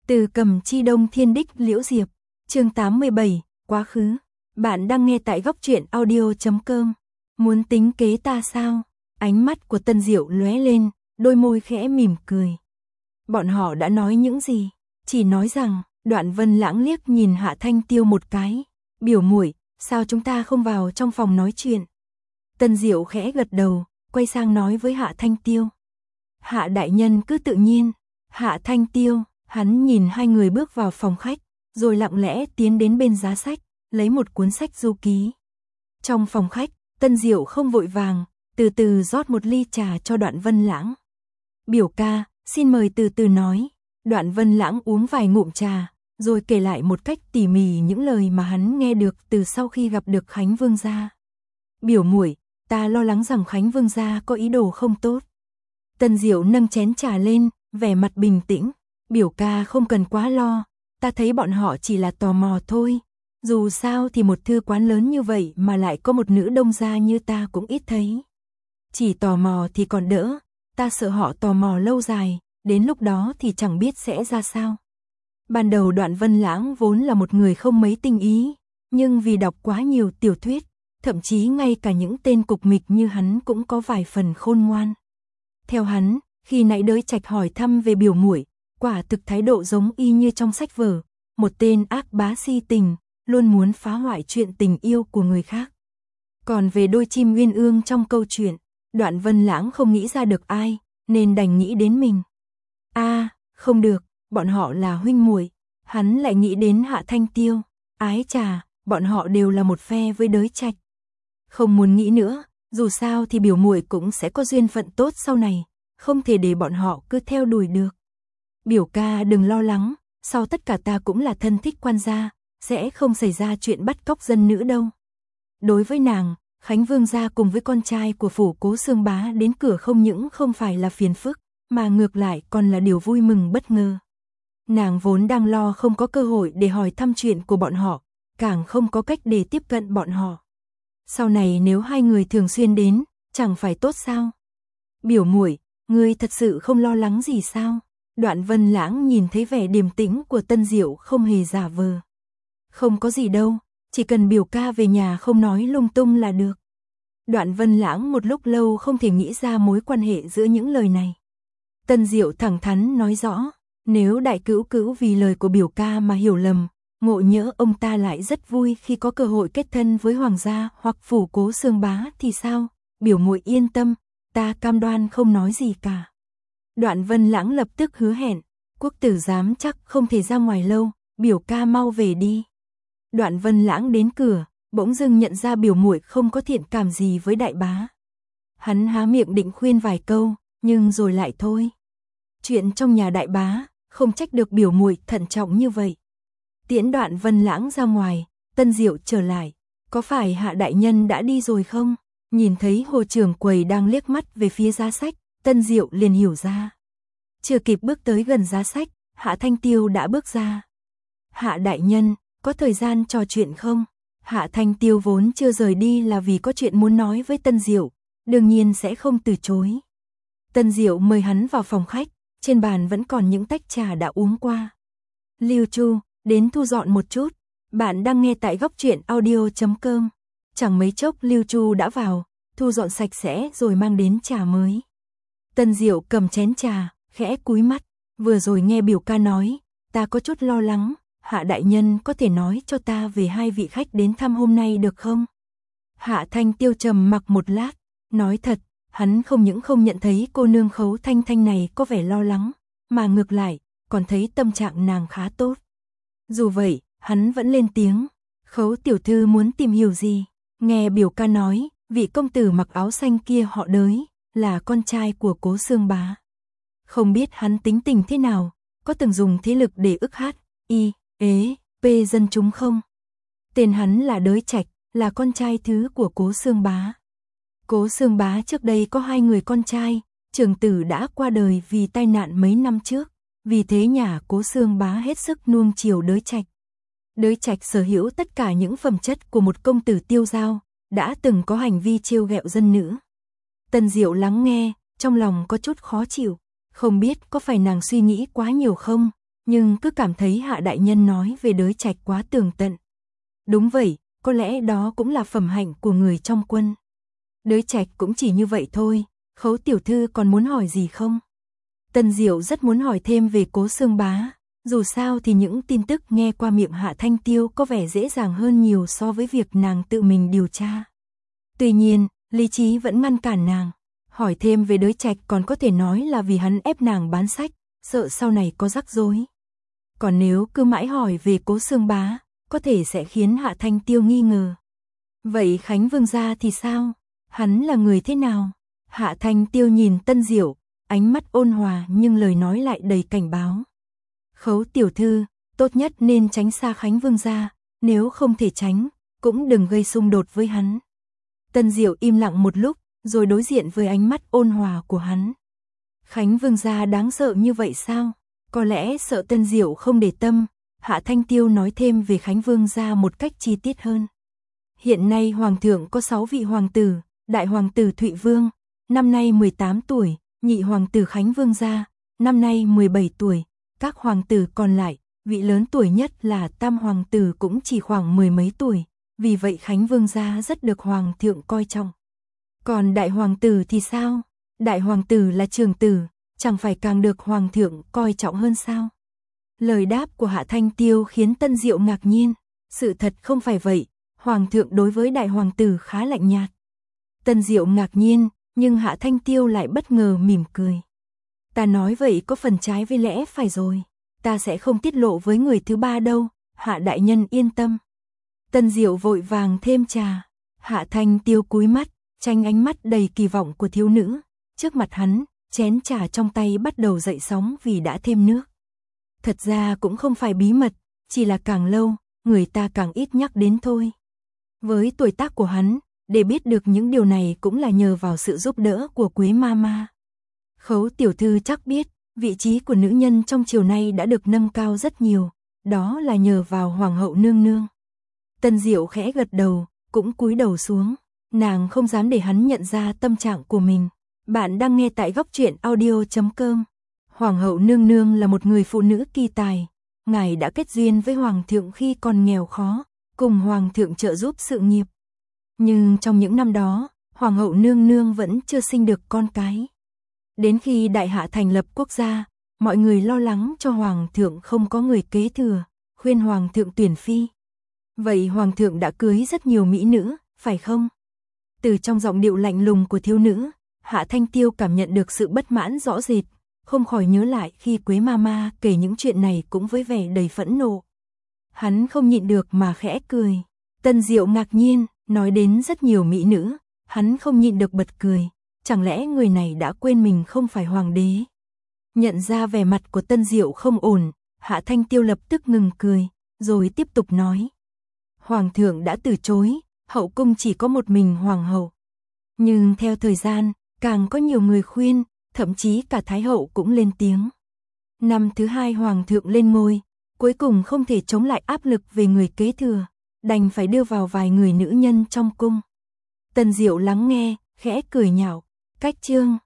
Từ Cầm Chi Đông Thiên Đích Liễu Diệp, chương 87, quá khứ. Bạn đang nghe tại góc truyện audio.com. Muốn tính kế ta sao? Ánh mắt của Tân Diệu lóe lên, đôi môi khẽ mỉm cười. Bọn họ đã nói những gì? Chỉ nói rằng, Đoạn Vân Lãng liếc nhìn Hạ Thanh Tiêu một cái. Biểu muội, sao chúng ta không vào trong phòng nói chuyện? Tân Diệu khẽ gật đầu, quay sang nói với Hạ Thanh Tiêu. Hạ đại nhân cứ tự nhiên. Hạ Thanh Tiêu, hắn nhìn hai người bước vào phòng khách, rồi lặng lẽ tiến đến bên giá sách, lấy một cuốn sách du ký. Trong phòng khách, Tân Diệu không vội vàng, từ từ rót một ly trà cho Đoạn Vân Lãng. Biểu ca, xin mời từ từ nói. Đoạn Vân Lãng uống vài ngụm trà, rồi kể lại một cách tỉ mỉ những lời mà hắn nghe được từ sau khi gặp được Khánh Vương gia. Biểu muội, ta lo lắng rằng Khánh Vương gia có ý đồ không tốt. Tân Diệu nâng chén trà lên, vẻ mặt bình tĩnh. Biểu ca không cần quá lo, ta thấy bọn họ chỉ là tò mò thôi. Dù sao thì một thư quán lớn như vậy mà lại có một nữ đông gia như ta cũng ít thấy. Chỉ tò mò thì còn đỡ, ta sợ họ tò mò lâu dài, đến lúc đó thì chẳng biết sẽ ra sao. Ban đầu Đoạn Vân Lãng vốn là một người không mấy tinh ý, nhưng vì đọc quá nhiều tiểu thuyết, thậm chí ngay cả những tên cục mịch như hắn cũng có vài phần khôn ngoan. Theo hắn, khi nãy Đới Trạch hỏi thăm về biểu muội, quả thực thái độ giống y như trong sách vở, một tên ác bá si tình, luôn muốn phá hoại chuyện tình yêu của người khác. Còn về đôi chim uyên ương trong câu chuyện, Đoạn Vân Lãng không nghĩ ra được ai, nên đành nghĩ đến mình. Không được, bọn họ là huynh muội. Hắn lại nghĩ đến Hạ Thanh Tiêu. Ái chà, bọn họ đều là một phe với Đới Trạch. Không muốn nghĩ nữa, dù sao thì biểu muội cũng sẽ có duyên phận tốt sau này, không thể để bọn họ cứ theo đuổi được. Biểu ca đừng lo lắng, sau tất cả ta cũng là thân thích quan gia, sẽ không xảy ra chuyện bắt cóc dân nữ đâu. Đối với nàng, Khánh Vương gia cùng với con trai của phủ Cố Xương Bá đến cửa không những không phải là phiền phức, mà ngược lại còn là điều vui mừng bất ngờ. Nàng vốn đang lo không có cơ hội để hỏi thăm chuyện của bọn họ, càng không có cách để tiếp cận bọn họ. Sau này nếu hai người thường xuyên đến, chẳng phải tốt sao? Biểu muội, ngươi thật sự không lo lắng gì sao? Đoạn Vân Lãng nhìn thấy vẻ điềm tĩnh của Tân Diệu không hề giả vờ. Không có gì đâu, chỉ cần biểu ca về nhà không nói lung tung là được. Đoạn Vân Lãng một lúc lâu không thể nghĩ ra mối quan hệ giữa những lời này. Tân Diệu thẳng thắn nói rõ, nếu đại cữu cữu vì lời của biểu ca mà hiểu lầm, ngộ nhỡ ông ta lại rất vui khi có cơ hội kết thân với hoàng gia hoặc phủ Cố Xương Bá thì sao? Biểu muội yên tâm, ta cam đoan không nói gì cả. Đoạn Vân Lãng lập tức hứa hẹn, quốc tử giám chắc không thể ra ngoài lâu, biểu ca mau về đi. Đoạn Vân Lãng đến cửa, bỗng dưng nhận ra biểu muội không có thiện cảm gì với đại bá. Hắn há miệng định khuyên vài câu, nhưng rồi lại thôi. Chuyện trong nhà đại bá, không trách được biểu muội thận trọng như vậy. Tiễn Đoạn Vân Lãng ra ngoài, Tân Diệu trở lại. Có phải Hạ đại nhân đã đi rồi không? Nhìn thấy Hồ trưởng quầy đang liếc mắt về phía giá sách, Tân Diệu liền hiểu ra. Chưa kịp bước tới gần giá sách, Hạ Thanh Tiêu đã bước ra. Hạ đại nhân, có thời gian trò chuyện không? Hạ Thanh Tiêu vốn chưa rời đi là vì có chuyện muốn nói với Tân Diệu, đương nhiên sẽ không từ chối. Tân Diệu mời hắn vào phòng khách, trên bàn vẫn còn những tách trà đã uống qua. Lưu Chu, đến thu dọn một chút. Bạn đang nghe tại góc truyện audio.com. Chẳng mấy chốc Lưu Chu đã vào, thu dọn sạch sẽ rồi mang đến trà mới. Tân Diệu cầm chén trà, khẽ cúi mắt. Vừa rồi nghe biểu ca nói, ta có chút lo lắng. Hạ đại nhân có thể nói cho ta về hai vị khách đến thăm hôm nay được không? Hạ Thanh Tiêu trầm mặc một lát, nói thật, hắn không những không nhận thấy cô nương Khấu Thanh Thanh này có vẻ lo lắng, mà ngược lại, còn thấy tâm trạng nàng khá tốt. Dù vậy, hắn vẫn lên tiếng, Khấu tiểu thư muốn tìm hiểu gì? Nghe biểu ca nói, vị công tử mặc áo xanh kia họ Đới, là con trai của Cố Xương Bá. Không biết hắn tính tình thế nào, có từng dùng thế lực để ức hát, dân chúng không? Tên hắn là Đới Trạch, là con trai thứ của Cố Xương Bá. Cố Xương Bá trước đây có hai người con trai, trưởng tử đã qua đời vì tai nạn mấy năm trước, vì thế nhà Cố Xương Bá hết sức nuông chiều Đới Trạch. Đới Trạch sở hữu tất cả những phẩm chất của một công tử tiêu dao, đã từng có hành vi trêu ghẹo dân nữ. Tân Diệu lắng nghe, trong lòng có chút khó chịu, không biết có phải nàng suy nghĩ quá nhiều không, nhưng cứ cảm thấy Hạ đại nhân nói về Đới Trạch quá tường tận. Đúng vậy, có lẽ đó cũng là phẩm hạnh của người trong quân. Đới Trạch cũng chỉ như vậy thôi, Khấu tiểu thư còn muốn hỏi gì không? Tân Diệu rất muốn hỏi thêm về Cố Xương Bá, dù sao thì những tin tức nghe qua miệng Hạ Thanh Tiêu có vẻ dễ dàng hơn nhiều so với việc nàng tự mình điều tra. Tuy nhiên, lý trí vẫn ngăn cản nàng, hỏi thêm về Đới Trạch còn có thể nói là vì hắn ép nàng bán sách, sợ sau này có rắc rối. Còn nếu cứ mãi hỏi về Cố Xương Bá, có thể sẽ khiến Hạ Thanh Tiêu nghi ngờ. Vậy Khánh Vương gia thì sao? Hắn là người thế nào? Hạ Thanh Tiêu nhìn Tân Diệu, ánh mắt ôn hòa nhưng lời nói lại đầy cảnh báo. Khấu tiểu thư, tốt nhất nên tránh xa Khánh Vương gia, nếu không thể tránh, cũng đừng gây xung đột với hắn. Tân Diệu im lặng một lúc, rồi đối diện với ánh mắt ôn hòa của hắn. Khánh Vương gia đáng sợ như vậy sao? Có lẽ sợ Tân Diệu không để tâm, Hạ Thanh Tiêu nói thêm về Khánh Vương gia một cách chi tiết hơn. Hiện nay Hoàng thượng có 6 vị hoàng tử, Đại Hoàng tử Thụy Vương, năm nay 18 tuổi, Nhị Hoàng tử Khánh Vương gia, năm nay 17 tuổi, các hoàng tử còn lại, vị lớn tuổi nhất là Tam Hoàng tử cũng chỉ khoảng 10 mấy tuổi, vì vậy Khánh Vương gia rất được Hoàng thượng coi trọng. Còn Đại Hoàng tử thì sao? Đại Hoàng tử là trưởng tử, chẳng phải càng được Hoàng thượng coi trọng hơn sao? Lời đáp của Hạ Thanh Tiêu khiến Tân Diệu ngạc nhiên, sự thật không phải vậy, Hoàng thượng đối với Đại Hoàng tử khá lạnh nhạt. Tân Diệu ngạc nhiên, nhưng Hạ Thanh Tiêu lại bất ngờ mỉm cười. Ta nói vậy có phần trái với lẽ phải rồi, ta sẽ không tiết lộ với người thứ ba đâu, Hạ đại nhân yên tâm. Tân Diệu vội vàng thêm trà, Hạ Thanh Tiêu cúi mắt, tránh ánh mắt đầy kỳ vọng của thiếu nữ, trước mặt hắn, chén trà trong tay bắt đầu dậy sóng vì đã thêm nước. Thật ra cũng không phải bí mật, chỉ là càng lâu, người ta càng ít nhắc đến thôi. Với tuổi tác của hắn, để biết được những điều này cũng là nhờ vào sự giúp đỡ của Quế Mama. Khấu tiểu thư chắc biết, vị trí của nữ nhân trong triều nay đã được nâng cao rất nhiều, đó là nhờ vào Hoàng hậu nương nương. Tân Diệu khẽ gật đầu, cũng cúi đầu xuống, nàng không dám để hắn nhận ra tâm trạng của mình. Bạn đang nghe tại góc truyện audio.com. Hoàng hậu nương nương là một người phụ nữ kỳ tài, ngài đã kết duyên với Hoàng thượng khi còn nghèo khó, cùng Hoàng thượng trợ giúp sự nghiệp. Nhưng trong những năm đó, Hoàng hậu nương nương vẫn chưa sinh được con cái. Đến khi Đại Hạ thành lập quốc gia, mọi người lo lắng cho Hoàng thượng không có người kế thừa, khuyên Hoàng thượng tuyển phi. Vậy Hoàng thượng đã cưới rất nhiều mỹ nữ, phải không? Từ trong giọng điệu lạnh lùng của thiếu nữ, Hạ Thanh Tiêu cảm nhận được sự bất mãn rõ rệt, không khỏi nhớ lại khi Quế Mama kể những chuyện này cũng với vẻ đầy phẫn nộ. Hắn không nhịn được mà khẽ cười. Tân Diệu ngạc nhiên, nói đến rất nhiều mỹ nữ, hắn không nhịn được bật cười, chẳng lẽ người này đã quên mình không phải hoàng đế. Nhận ra vẻ mặt của Tân Diệu không ổn, Hạ Thanh Tiêu lập tức ngừng cười, rồi tiếp tục nói. Hoàng thượng đã từ chối, hậu cung chỉ có một mình hoàng hậu. Nhưng theo thời gian, càng có nhiều người khuyên, thậm chí cả Thái hậu cũng lên tiếng. Năm thứ 2 Hoàng thượng lên ngôi, cuối cùng không thể chống lại áp lực về người kế thừa, đành phải đưa vào vài người nữ nhân trong cung. Tân Diệu lắng nghe, khẽ cười nhạo, cách chương.